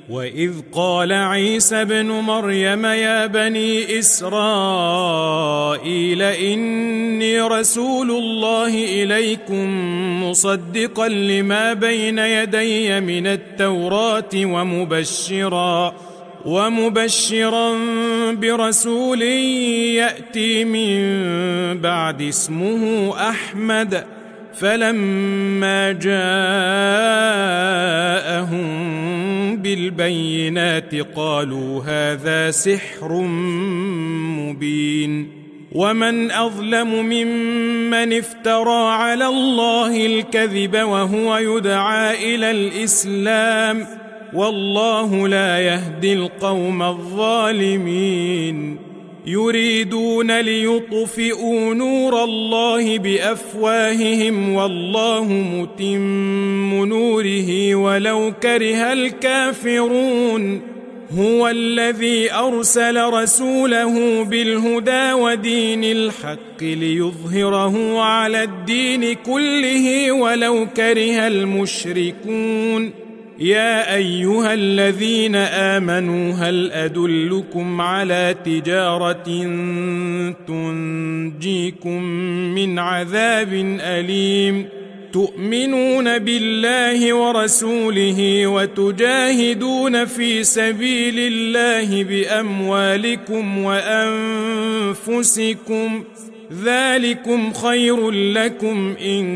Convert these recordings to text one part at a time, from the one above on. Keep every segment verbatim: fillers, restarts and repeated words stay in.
وإذ قال عيسى ابن مريم يا بني إسرائيل إني رسول الله إليكم مصدقا لما بين يدي من التوراة ومبشرا ومبشرا برسول يأتي من بعد اسمه أحمد فلما جاءهم بالبينات قالوا هذا سحر مبين ومن أظلم ممن افترى على الله الكذب وهو يدعى إلى الإسلام والله لا يهدي القوم الظالمين يريدون ليطفئوا نور الله بأفواههم والله متم نوره ولو كره الكافرون هو الذي أرسل رسوله بالهدى ودين الحق ليظهره على الدين كله ولو كره المشركون يا أيها الذين آمنوا هل أدلكم على تجارة تنجيكم من عذاب أليم تؤمنون بالله ورسوله وتجاهدون في سبيل الله بأموالكم وأنفسكم ذلكم خير لكم إن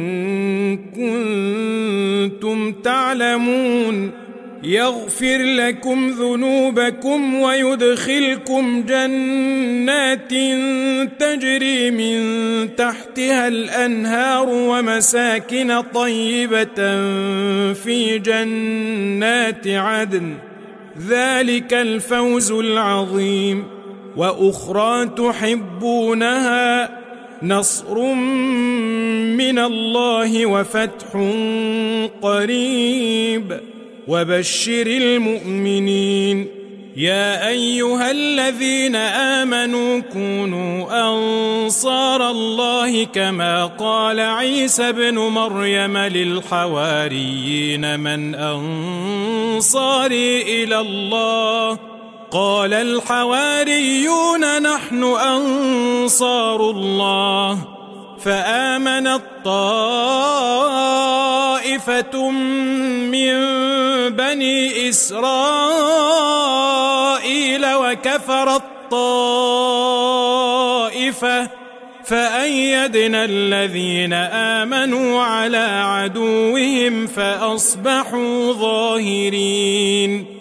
كنتم تعلمون يغفر لكم ذنوبكم ويدخلكم جنات تجري من تحتها الأنهار ومساكن طيبة في جنات عدن ذلك الفوز العظيم وأخرى تحبونها نصر من الله وفتح قريب وبشر المؤمنين يا أيها الذين آمنوا كونوا أنصار الله كما قال عيسى ابن مريم للحواريين من أنصاري إلى الله قال الحواريون نحن أنصار الله فآمنت طائفة من بني إسرائيل وكفرت طائفة فأيدنا الذين آمنوا على عدوهم فأصبحوا ظاهرين